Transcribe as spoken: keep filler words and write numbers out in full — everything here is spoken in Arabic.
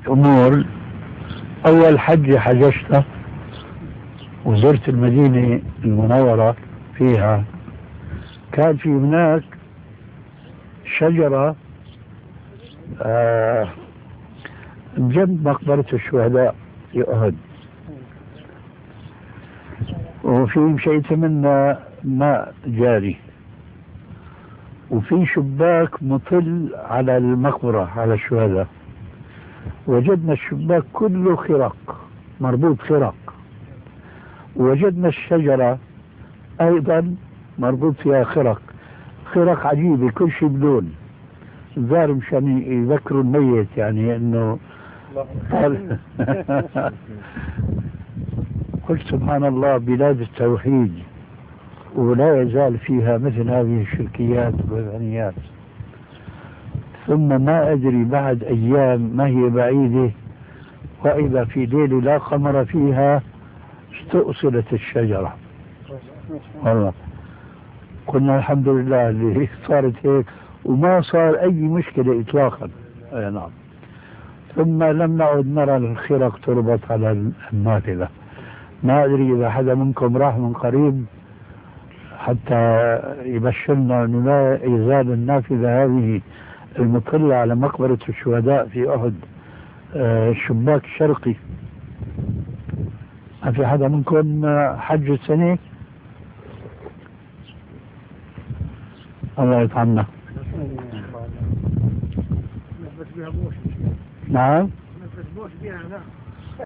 أمور. أول حج حججته وزرت المدينة المنورة فيها، كان في هناك شجرة آه جنب مقبرة الشهداء في أحد، وفي مشيت منها ماء جاري، وفي شباك مطل على المقبرة على الشهداء. وجدنا الشباك كله خرق، مربوط خرق. وجدنا الشجرة أيضا مربوط فيها خرق، خرق عجيبة كل شيء بلون الظاهر مشان يذكروا الميت، يعني انه قلت سبحان الله، بلاد التوحيد ولا يزال فيها مثل هذه الشركيات والوثنيات. ثم ما أدري بعد أيام ما هي بعيدة، وإذا في ليلة لا قمر فيها استؤصلت الشجرة. والله قلنا الحمد لله اللي صارت هيك وما صار أي مشكلة إطلاقا. أي نعم. ثم لم نعد نرى الخرق تربط على النافذة. ما أدري إذا حدا منكم راح من قريب حتى يبشرنا أنه لا يزال النافذة هذه المطلة على مقبرة الشهداء في أحد آه الشباك الشرقي. ما في حدا منكم حج السنة؟ الله يطعمنا. نعم.